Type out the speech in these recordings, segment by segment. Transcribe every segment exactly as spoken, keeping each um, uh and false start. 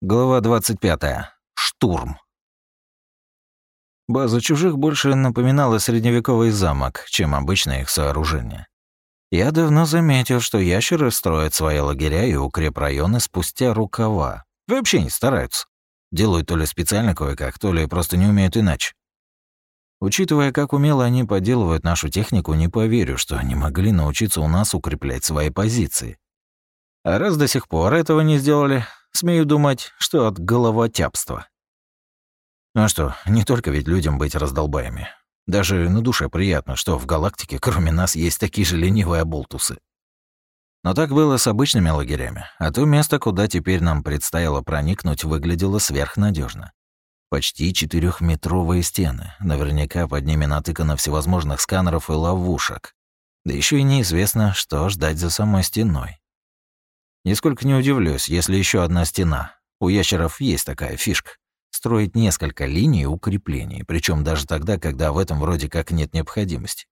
Глава двадцать пятая. Штурм. База чужих больше напоминала средневековый замок, чем обычное их сооружение. Я давно заметил, что ящеры строят свои лагеря и укрепрайоны спустя рукава. Вообще не стараются. Делают то ли специально кое-как, то ли просто не умеют иначе. Учитывая, как умело они подделывают нашу технику, не поверю, что они могли научиться у нас укреплять свои позиции. А раз до сих пор этого не сделали, смею думать, что от головотяпства. Ну а что, не только ведь людям быть раздолбаями. Даже на душе приятно, что в галактике кроме нас есть такие же ленивые оболтусы. Но так было с обычными лагерями, а то место, куда теперь нам предстояло проникнуть, выглядело сверхнадежно. Почти четырехметровые стены, наверняка под ними натыкано всевозможных сканеров и ловушек. Да еще и неизвестно, что ждать за самой стеной. Нисколько не удивлюсь, если еще одна стена. У ящеров есть такая фишка — строить несколько линий укреплений, причем даже тогда, когда в этом вроде как нет необходимости.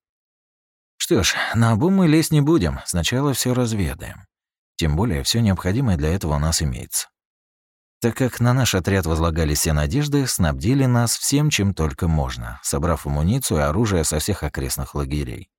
Что ж, наобум мы лезть не будем, сначала все разведаем. Тем более, все необходимое для этого у нас имеется. Так как на наш отряд возлагались все надежды, снабдили нас всем, чем только можно, собрав амуницию и оружие со всех окрестных лагерей.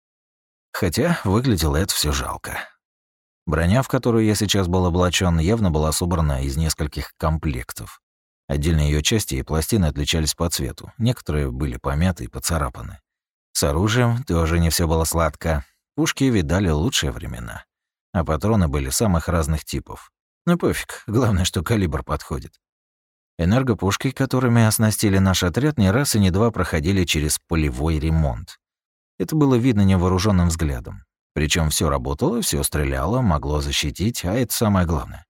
Хотя выглядело это все жалко. Броня, в которую я сейчас был облачен, явно была собрана из нескольких комплектов. Отдельные ее части и пластины отличались по цвету, некоторые были помяты и поцарапаны. С оружием тоже не все было сладко. Пушки видали лучшие времена, а патроны были самых разных типов. Ну пофиг, главное, что калибр подходит. Энергопушки, которыми оснастили наш отряд, не раз и не два проходили через полевой ремонт. Это было видно невооруженным взглядом. Причем все работало, все стреляло, могло защитить, а это самое главное.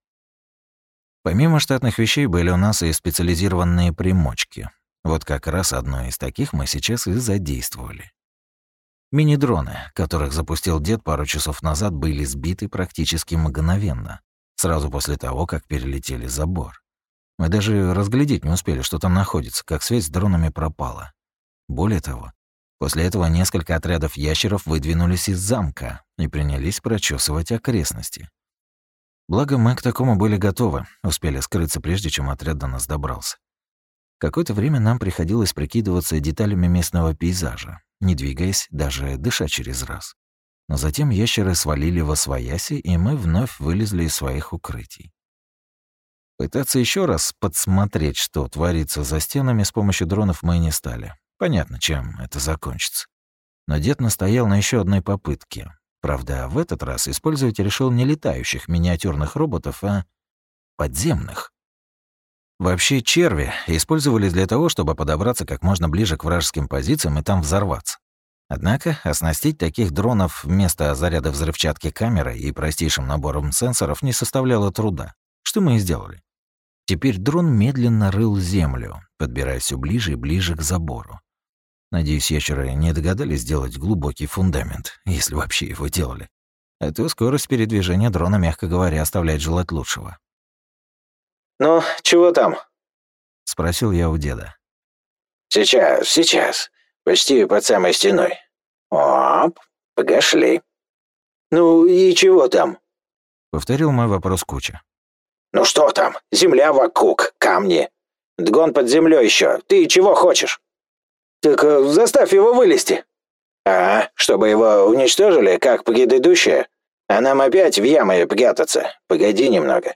Помимо штатных вещей были у нас и специализированные примочки. Вот как раз одной из таких мы сейчас и задействовали. Мини-дроны, которых запустил дед пару часов назад, были сбиты практически мгновенно, сразу после того, как перелетели забор. Мы даже разглядеть не успели, что там находится, как связь с дронами пропала. Более того, после этого несколько отрядов ящеров выдвинулись из замка и принялись прочесывать окрестности. Благо, мы к такому были готовы, успели скрыться, прежде чем отряд до нас добрался. Какое-то время нам приходилось прикидываться деталями местного пейзажа, не двигаясь, даже дыша через раз. Но затем ящеры свалили восвояси, и мы вновь вылезли из своих укрытий. Пытаться еще раз подсмотреть, что творится за стенами, с помощью дронов мы не стали. Понятно, чем это закончится. Но дед настоял на еще одной попытке. Правда, в этот раз использовать решил не летающих миниатюрных роботов, а подземных. Вообще черви использовались для того, чтобы подобраться как можно ближе к вражеским позициям и там взорваться. Однако оснастить таких дронов вместо заряда взрывчатки камерой и простейшим набором сенсоров не составляло труда, что мы и сделали. Теперь дрон медленно рыл землю, подбираясь все ближе и ближе к забору. Надеюсь, ящеры не догадались сделать глубокий фундамент, если вообще его делали. А то скорость передвижения дрона, мягко говоря, оставляет желать лучшего. «Ну, чего там?» — спросил я у деда. «Сейчас, сейчас. Почти под самой стеной. Оп, погашли. Ну и чего там?» — повторил мой вопрос Куча. «Ну что там? Земля вокруг, камни. Дгон под землей еще. Ты чего хочешь?» «Так э, заставь его вылезти». «А, чтобы его уничтожили, как предыдущее? А нам опять в ямы прятаться. Погоди немного».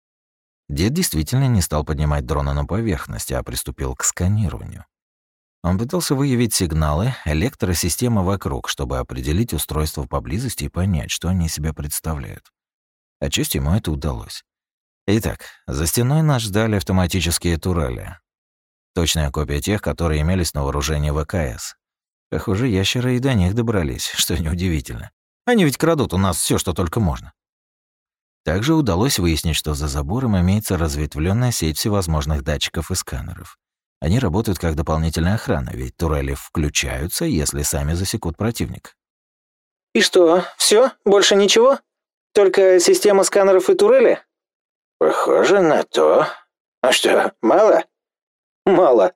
Дед действительно не стал поднимать дрона на поверхность, а приступил к сканированию. Он пытался выявить сигналы электросистемы вокруг, чтобы определить устройство поблизости и понять, что они из себя представляют. Отчасти ему это удалось. Итак, за стеной нас ждали автоматические турели. Точная копия тех, которые имелись на вооружении ВКС. Похоже, ящеры и до них добрались, что неудивительно. Они ведь крадут у нас все, что только можно. Также удалось выяснить, что за забором имеется разветвленная сеть всевозможных датчиков и сканеров. Они работают как дополнительная охрана, ведь турели включаются, если сами засекут противника. «И что, все? Больше ничего? Только система сканеров и турели?» «Похоже на то. А что, мало?» «Мало».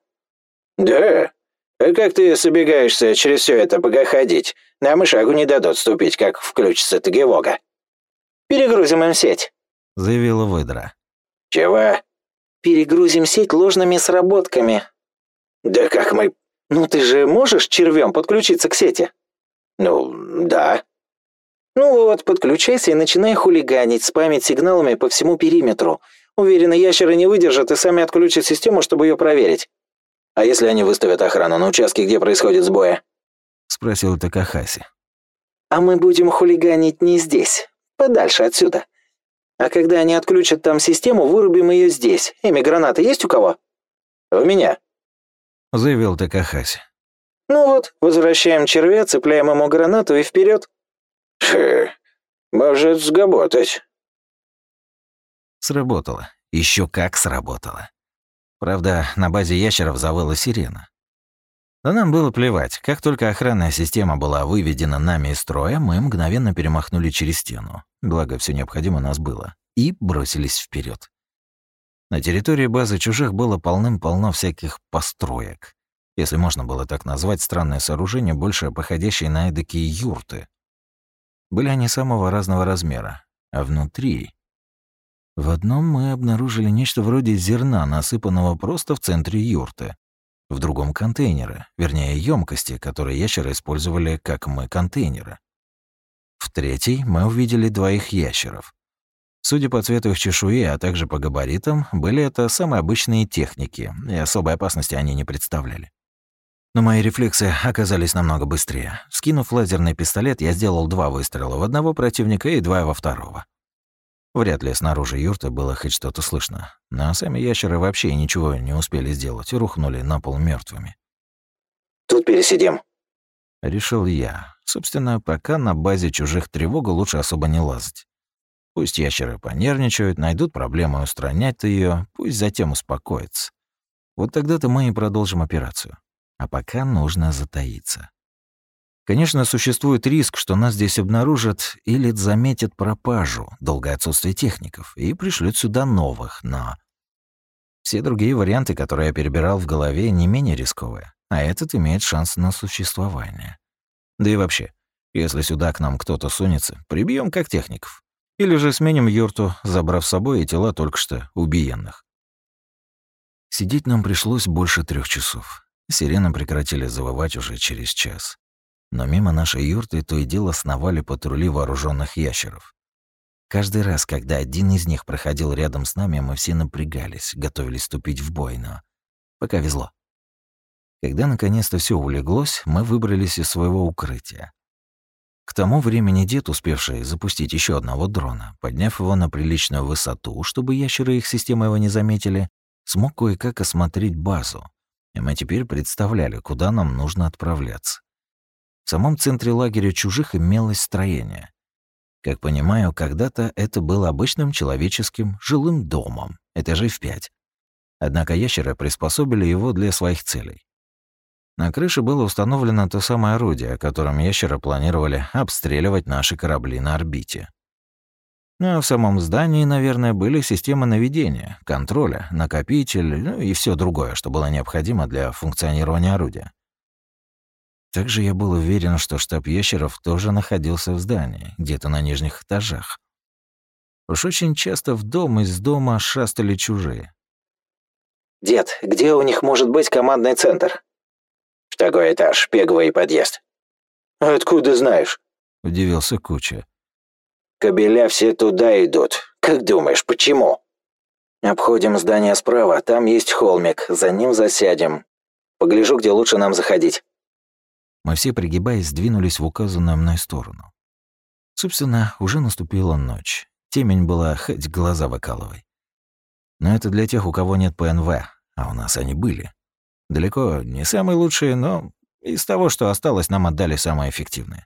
«Да? А как ты собегаешься через все это проходить? Нам и шагу не дадут ступить, как включится тревога». «Перегрузим им сеть», — заявила выдра. «Чего?» перегрузим сеть ложными сработками». «Да как мы...» «Ну ты же можешь червем подключиться к сети?» «Ну, да». «Ну вот, подключайся и начинай хулиганить, спамить сигналами по всему периметру. Уверена, ящеры не выдержат и сами отключат систему, чтобы ее проверить». «А если они выставят охрану на участке, где происходит сбои?» — спросил Такахаси. «А мы будем хулиганить не здесь, подальше отсюда. А когда они отключат там систему, вырубим ее здесь. Эми, гранаты есть у кого?» «У меня», — заявил Такахаси. «Ну вот, возвращаем червя, цепляем ему гранату и вперед». «Хе, может сработать». Сработало. Еще как сработало. Правда, на базе ящеров завыла сирена. Но нам было плевать. Как только охранная система была выведена нами из строя, мы мгновенно перемахнули через стену. Благо, все необходимое у нас было. И бросились вперед. На территории базы чужих было полным-полно всяких построек. Если можно было так назвать странное сооружение, больше походящее на эдакие юрты. Были они самого разного размера. А внутри... В одном мы обнаружили нечто вроде зерна, насыпанного просто в центре юрты. В другом — контейнеры, вернее, емкости, которые ящеры использовали, как мы, контейнеры. В третьей мы увидели двоих ящеров. Судя по цвету их чешуи, а также по габаритам, были это самые обычные техники, и особой опасности они не представляли. Но мои рефлексы оказались намного быстрее. Скинув лазерный пистолет, я сделал два выстрела в одного противника и два во второго. Вряд ли снаружи юрты было хоть что-то слышно, но сами ящеры вообще ничего не успели сделать и рухнули на пол мертвыми. «Тут пересидим», — решил я. Собственно, пока на базе чужих тревогу лучше особо не лазать. Пусть ящеры понервничают, найдут проблему и устранять ее, пусть затем успокоятся. Вот тогда-то мы и продолжим операцию. А пока нужно затаиться. Конечно, существует риск, что нас здесь обнаружат или заметят пропажу, долгое отсутствие техников, и пришлют сюда новых, но... Все другие варианты, которые я перебирал в голове, не менее рисковые, а этот имеет шанс на существование. Да и вообще, если сюда к нам кто-то сунется, прибьем как техников. Или же сменим юрту, забрав с собой и тела только что убиенных. Сидеть нам пришлось больше трех часов. Сирены прекратили завывать уже через час. Но мимо нашей юрты то и дело сновали патрули вооруженных ящеров. Каждый раз, когда один из них проходил рядом с нами, мы все напрягались, готовились вступить в бой, но пока везло. Когда наконец-то все улеглось, мы выбрались из своего укрытия. К тому времени дед, успевший запустить еще одного дрона, подняв его на приличную высоту, чтобы ящеры и их системы его не заметили, смог кое-как осмотреть базу, и мы теперь представляли, куда нам нужно отправляться. В самом центре лагеря чужих имелось строение. Как понимаю, когда-то это было обычным человеческим жилым домом, этажей в пять. Однако ящеры приспособили его для своих целей. На крыше было установлено то самое орудие, которым ящеры планировали обстреливать наши корабли на орбите. Ну а в самом здании, наверное, были системы наведения, контроля, накопитель, ну и все другое, что было необходимо для функционирования орудия. Также я был уверен, что штаб ящеров тоже находился в здании, где-то на нижних этажах. Уж очень часто в дом из дома шастали чужие. «Дед, где у них может быть командный центр?» «Второй этаж, пеговый подъезд». «Откуда знаешь?» — удивился Куча. «Кабеля все туда идут. Как думаешь, почему?» «Обходим здание справа, там есть холмик, за ним засядем. Погляжу, где лучше нам заходить». Мы все, пригибаясь, двинулись в указанную мной сторону. Собственно, уже наступила ночь. Темень была хоть глаза выкалывай. Но это для тех, у кого нет ПНВ, а у нас они были. Далеко не самые лучшие, но из того, что осталось, нам отдали самые эффективные.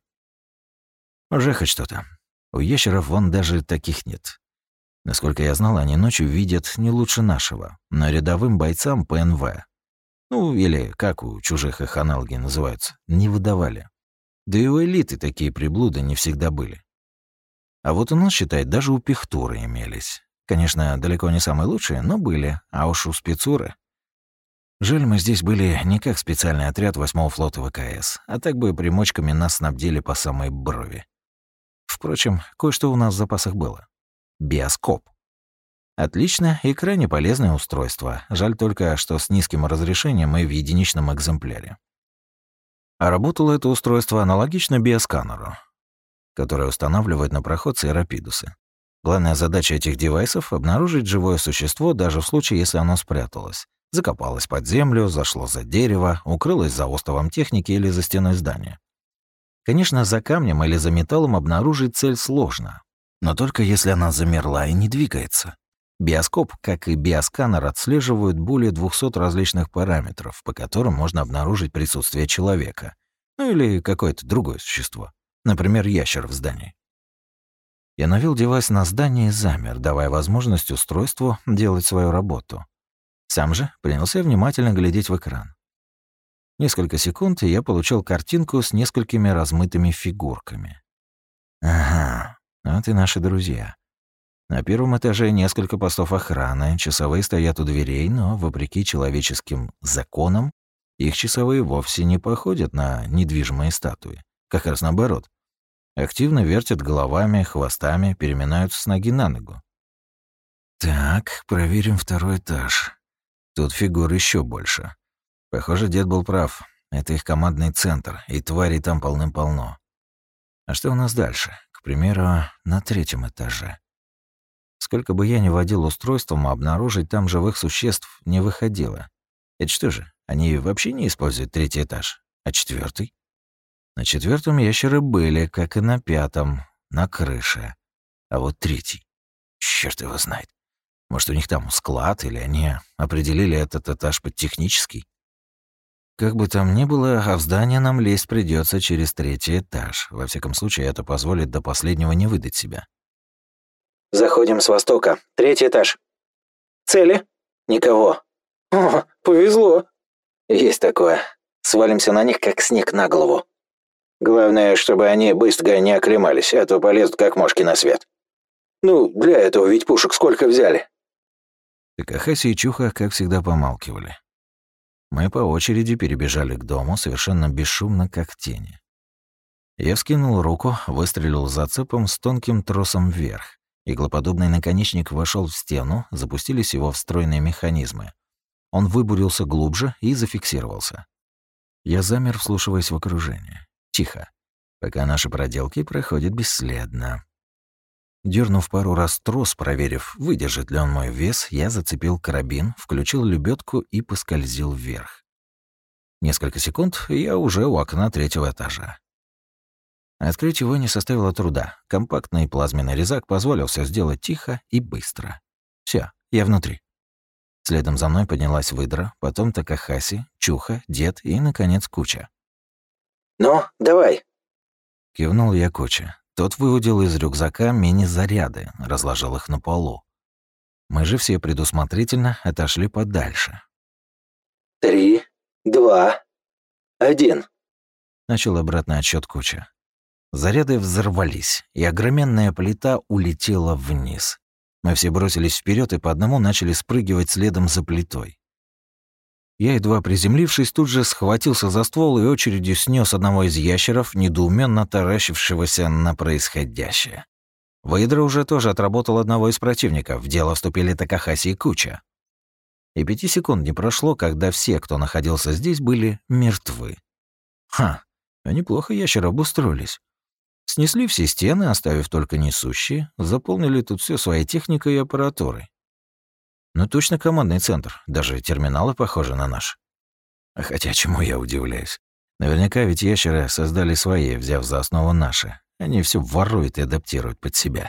Уже хоть что-то. У ящеров вон даже таких нет. Насколько я знал, они ночью видят не лучше нашего, но рядовым бойцам ПНВ, ну или как у чужих их аналоги называются, не выдавали. Да и у элиты такие приблуды не всегда были. А вот у нас, считай, даже у пихтуры имелись. Конечно, далеко не самые лучшие, но были, а уж у спецуры. Жаль, мы здесь были не как специальный отряд восьмого флота ВКС, а так бы примочками нас снабдили по самой брови. Впрочем, кое-что у нас в запасах было. Биоскоп. Отлично и крайне полезное устройство. Жаль только, что с низким разрешением и в единичном экземпляре. А работало это устройство аналогично биосканеру, который устанавливают на проходцы и рапидусы. Главная задача этих девайсов — обнаружить живое существо даже в случае, если оно спряталось, закопалось под землю, зашло за дерево, укрылось за остовом техники или за стеной здания. Конечно, за камнем или за металлом обнаружить цель сложно, но только если она замерла и не двигается. Биоскоп, как и биосканер, отслеживают более двухсот различных параметров, по которым можно обнаружить присутствие человека, ну или какое-то другое существо, например, ящер в здании. Я навел девайс на здание и замер, давая возможность устройству делать свою работу. Сам же принялся внимательно глядеть в экран. Несколько секунд, и я получил картинку с несколькими размытыми фигурками. Ага, вот и наши друзья. На первом этаже несколько постов охраны, часовые стоят у дверей, но, вопреки человеческим законам, их часовые вовсе не походят на недвижимые статуи. Как раз наоборот. Активно вертят головами, хвостами, переминаются с ноги на ногу. Так, проверим второй этаж. Тут фигур еще больше. Похоже, дед был прав. Это их командный центр, и тварей там полным-полно. А что у нас дальше? К примеру, на третьем этаже. Сколько бы я ни водил устройством, обнаружить там живых существ не выходило. Это что же, они вообще не используют третий этаж? А четвертый? На четвертом ящеры были, как и на пятом, на крыше. А вот третий, черт его знает. Может, у них там склад, или они определили этот этаж под технический? Как бы там ни было, а в здание нам лезть придется через третий этаж. Во всяком случае, это позволит до последнего не выдать себя. Заходим с востока. Третий этаж. Цели? Никого. О, повезло. Есть такое. Свалимся на них, как снег на голову. Главное, чтобы они быстро не оклемались, а то полезут, как мошки на свет. Ну, для этого ведь пушек сколько взяли. Такахаси и Чуха, как всегда, помалкивали. Мы по очереди перебежали к дому, совершенно бесшумно, как тени. Я вскинул руку, выстрелил зацепом с тонким тросом вверх. Иглоподобный наконечник вошел в стену, запустились его встроенные механизмы. Он выбурился глубже и зафиксировался. Я замер, вслушиваясь в окружение. Тихо, пока наши проделки проходят бесследно. Дёрнув пару раз трос, проверив, выдержит ли он мой вес, я зацепил карабин, включил лебедку и поскользил вверх. Несколько секунд, и я уже у окна третьего этажа. Открыть его не составило труда. Компактный плазменный резак позволил все сделать тихо и быстро. Все, я внутри. Следом за мной поднялась выдра, потом Такахаси, Чуха, дед и, наконец, Куча. «Ну, давай!» Кивнул я Куча. Тот выудил из рюкзака мини-заряды, разложил их на полу. Мы же все предусмотрительно отошли подальше. «Три, два, один!» Начал обратный отсчет Куча. Заряды взорвались, и огроменная плита улетела вниз. Мы все бросились вперед и по одному начали спрыгивать следом за плитой. Я, едва приземлившись, тут же схватился за ствол и очередью снес одного из ящеров, недоуменно таращившегося на происходящее. Выдра уже тоже отработал одного из противников, в дело вступили Такахаси и Куча. И пяти секунд не прошло, когда все, кто находился здесь, были мертвы. Ха, а неплохо ящеры обустроились. Снесли все стены, оставив только несущие, заполнили тут все своей техникой и аппаратурой. Ну точно командный центр, даже терминалы похожи на наш. Хотя чему я удивляюсь? Наверняка ведь ящеры создали свои, взяв за основу наши. Они все воруют и адаптируют под себя.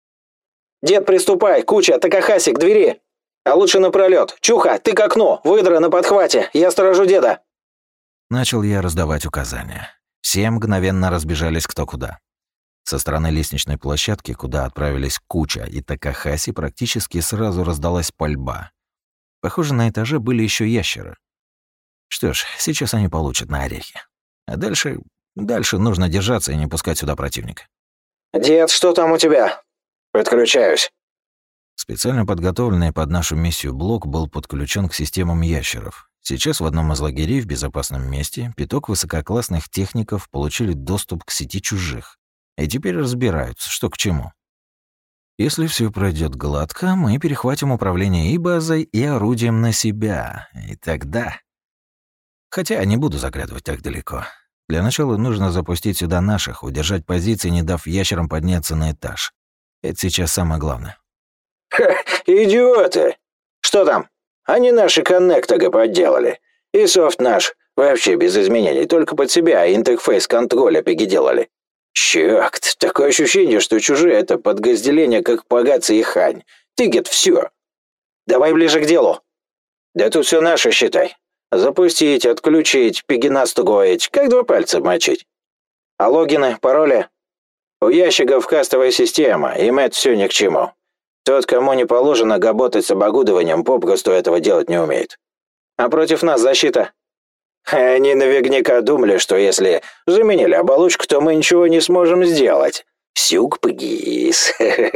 «Дед, приступай! Куча, Такахаси, к двери! А лучше напролёт! Чуха, ты к окну! Выдра на подхвате! Я сторожу деда!» Начал я раздавать указания. Все мгновенно разбежались кто куда. Со стороны лестничной площадки, куда отправились Куча и Такахаси, практически сразу раздалась пальба. Похоже, на этаже были еще ящеры. Что ж, сейчас они получат на орехи. А дальше... Дальше нужно держаться и не пускать сюда противника. «Дед, что там у тебя?» «Подключаюсь». Специально подготовленный под нашу миссию блок был подключен к системам ящеров. Сейчас в одном из лагерей в безопасном месте пяток высококлассных техников получили доступ к сети чужих. И теперь разбираются, что к чему. Если все пройдет гладко, мы перехватим управление и базой, и орудием на себя. И тогда... Хотя не буду заглядывать так далеко. Для начала нужно запустить сюда наших, удержать позиции, не дав ящерам подняться на этаж. Это сейчас самое главное. Ха, идиоты! Что там? Они наши коннектога подделали. И софт наш вообще без изменений, только под себя интерфейс контроля переделали. Чёрт, такое ощущение, что чужие это подразделение, как погаться и хань. Тигет, все. Давай ближе к делу. Да тут все наше, считай. Запустить, отключить, перенастроить, как два пальца мочить. А логины, пароли? У ящиков кастовая система, им это все ни к чему. Тот, кому не положено работать с оборудованием, попросту этого делать не умеет. А против нас защита. Они наверняка думали, что если заменили оболочку, то мы ничего не сможем сделать. Сюрприз.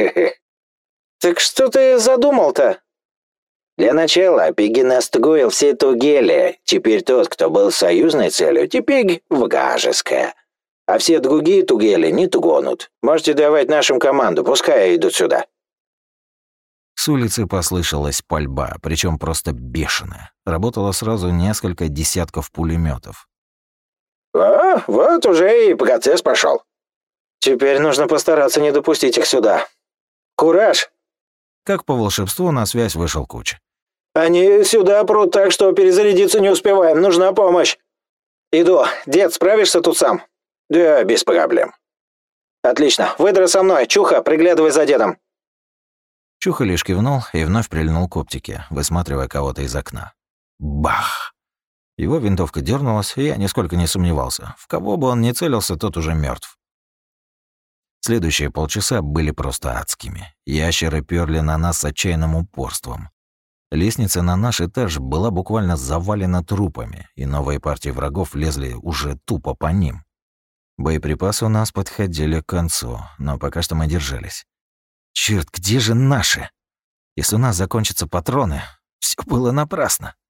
Так что ты задумал-то? Для начала Пиги настроил все тугели. Теперь тот, кто был союзной целью, теперь вражеская. А все другие тугели не тронут. Можете давать нашим команду, пускай идут сюда. С улицы послышалась пальба, причем просто бешеная. Работало сразу несколько десятков пулеметов. А, вот уже и процесс пошел. Теперь нужно постараться не допустить их сюда. Кураж! Как по волшебству на связь вышел Куч. Они сюда прут так, что перезарядиться не успеваем. Нужна помощь. Иду. Дед, справишься тут сам? Да, без проблем. Отлично. Выдра со мной. Чуха, приглядывай за дедом. Чуха лишь кивнул и вновь прильнул к оптике, высматривая кого-то из окна. Бах! Его винтовка дернулась, и я нисколько не сомневался. В кого бы он ни целился, тот уже мертв. Следующие полчаса были просто адскими. Ящеры перли на нас с отчаянным упорством. Лестница на наш этаж была буквально завалена трупами, и новые партии врагов лезли уже тупо по ним. Боеприпасы у нас подходили к концу, но пока что мы держались. Черт, где же наши? Если у нас закончатся патроны, все было напрасно.